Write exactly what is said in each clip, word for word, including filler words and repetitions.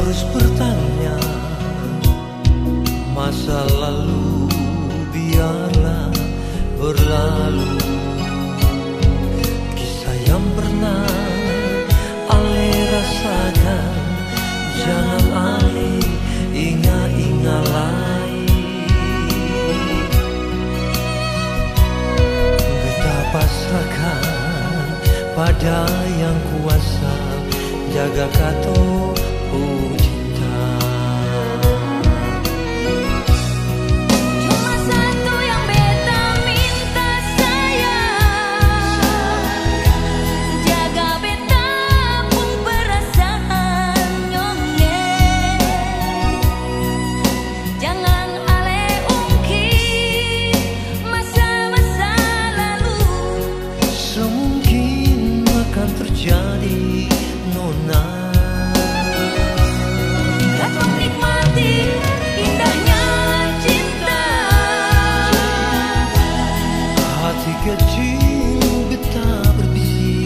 harus bertanya? Masa lalu biarlah berlalu. Kisah yang pernah Ale rasakan, jangan Ale ingat-ingat lagi. Beta pasrahkan pada yang kuasa, jaga kato oh cinta. Cuma satu yang beta minta sayang, jaga beta pun perasaan nyongeng. Jangan ale ungkit masa-masa lalu. Semungkin akan terjadi nona. Katong nikmati indahnya cinta. Hati kecil beta berbisik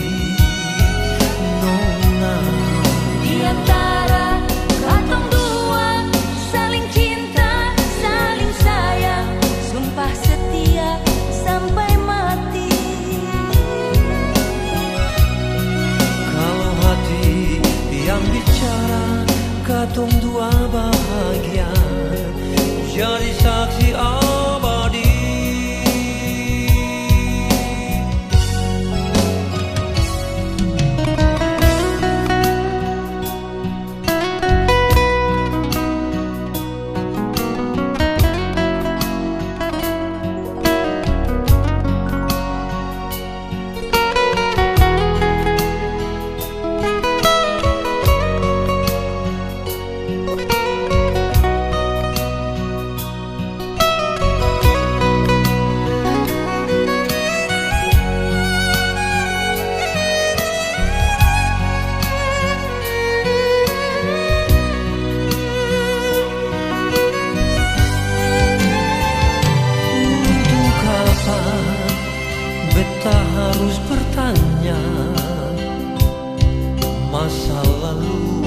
nona. Di antara katong dua saling cinta, saling sayang, sumpah setia sampai mati. Kalau hati yang bicara, katong dua bahagia, jadi saksi abadi. Beta harus bertanya, masa lalu